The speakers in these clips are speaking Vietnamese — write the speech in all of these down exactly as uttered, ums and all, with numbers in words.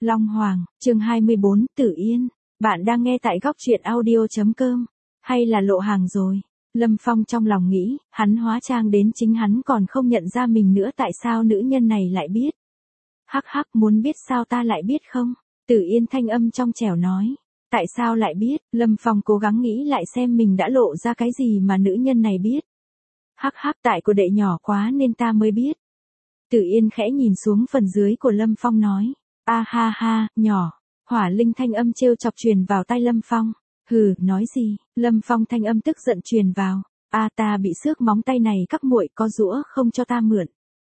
Long Hoàng, chương hai mươi bốn, Tử Yên. Bạn đang nghe tại góc truyện audio chấm com. Hay là lộ hàng rồi? Lâm Phong trong lòng nghĩ, hắn hóa trang đến chính hắn còn không nhận ra mình nữa, tại sao nữ nhân này lại biết? Hắc hắc, muốn biết sao ta lại biết không? Tử Yên thanh âm trong trẻo nói. Tại sao lại biết? Lâm Phong cố gắng nghĩ lại xem mình đã lộ ra cái gì mà nữ nhân này biết. Hắc hắc, tại của đệ nhỏ quá nên ta mới biết. Tử Yên khẽ nhìn xuống phần dưới của Lâm Phong nói. A ha ha, nhỏ. Hỏa linh thanh âm trêu chọc truyền vào tai Lâm Phong. Hừ, nói gì? Lâm Phong thanh âm tức giận truyền vào. A ta bị xước móng tay này các muội có giũa không cho ta mượn.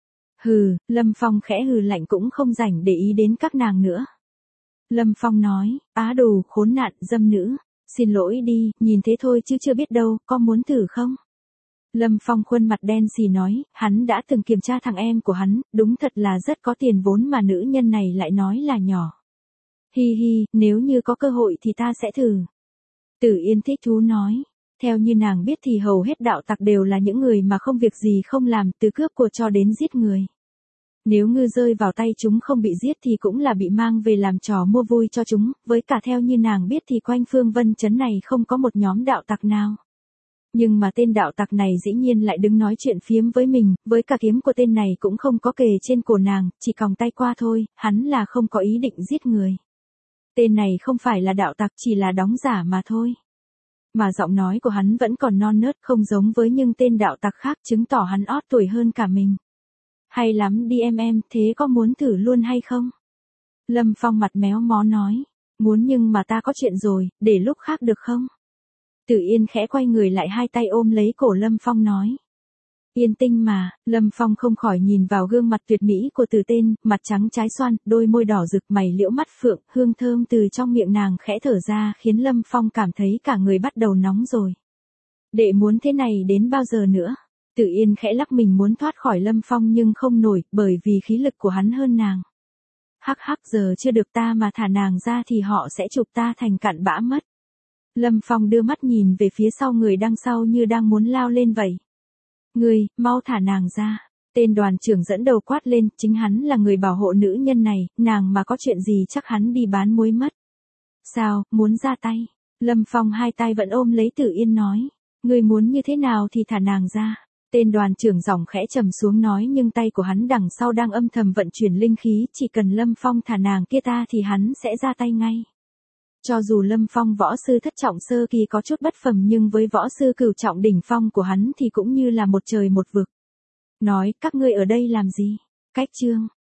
Hừ, Lâm Phong khẽ hừ lạnh cũng không rảnh để ý đến các nàng nữa. Lâm Phong nói, á đồ, khốn nạn, dâm nữ. Xin lỗi đi, nhìn thế thôi chứ chưa biết đâu, có muốn thử không? Lâm Phong khuôn mặt đen xì nói, hắn đã từng kiểm tra thằng em của hắn, đúng thật là rất có tiền vốn mà nữ nhân này lại nói là nhỏ. Hi hi, nếu như có cơ hội thì ta sẽ thử. Tử Yên thích thú nói, theo như nàng biết thì hầu hết đạo tặc đều là những người mà không việc gì không làm, từ cướp của cho đến giết người. Nếu ngư rơi vào tay chúng không bị giết thì cũng là bị mang về làm trò mua vui cho chúng, với cả theo như nàng biết thì quanh Phương Vân Trấn này không có một nhóm đạo tặc nào. Nhưng mà tên đạo tặc này dĩ nhiên lại đứng nói chuyện phiếm với mình, với cả kiếm của tên này cũng không có kề trên cổ nàng, chỉ còng tay qua thôi, hắn là không có ý định giết người. Tên này không phải là đạo tặc, chỉ là đóng giả mà thôi. Mà giọng nói của hắn vẫn còn non nớt, không giống với những tên đạo tặc khác, chứng tỏ hắn ót tuổi hơn cả mình. Hay lắm đi em em, thế có muốn thử luôn hay không? Lâm Phong mặt méo mó nói, muốn nhưng mà ta có chuyện rồi, để lúc khác được không? Tử Yên khẽ quay người lại, hai tay ôm lấy cổ Lâm Phong nói. Yên tinh mà, Lâm Phong không khỏi nhìn vào gương mặt tuyệt mỹ của Tử Tên, mặt trắng trái xoan, đôi môi đỏ rực, mày liễu mắt phượng, hương thơm từ trong miệng nàng khẽ thở ra khiến Lâm Phong cảm thấy cả người bắt đầu nóng rồi. Đệ muốn thế này đến bao giờ nữa? Tử Yên khẽ lắc mình muốn thoát khỏi Lâm Phong nhưng không nổi, bởi vì khí lực của hắn hơn nàng. Hắc hắc, giờ chưa được, ta mà thả nàng ra thì họ sẽ chụp ta thành cặn bã mất. Lâm Phong đưa mắt nhìn về phía sau người đằng sau như đang muốn lao lên vậy. Ngươi, mau thả nàng ra. Tên đoàn trưởng dẫn đầu quát lên, chính hắn là người bảo hộ nữ nhân này, nàng mà có chuyện gì chắc hắn đi bán muối mất. Sao, muốn ra tay? Lâm Phong hai tay vẫn ôm lấy Tử Yên nói. Ngươi muốn như thế nào thì thả nàng ra. Tên đoàn trưởng giọng khẽ trầm xuống nói, nhưng tay của hắn đằng sau đang âm thầm vận chuyển linh khí, chỉ cần Lâm Phong thả nàng kia ta thì hắn sẽ ra tay ngay. Cho dù Lâm Phong võ sư thất trọng sơ kỳ có chút bất phàm nhưng với võ sư cửu trọng đỉnh phong của hắn thì cũng như là một trời một vực. Nói, các ngươi ở đây làm gì? Cách chương.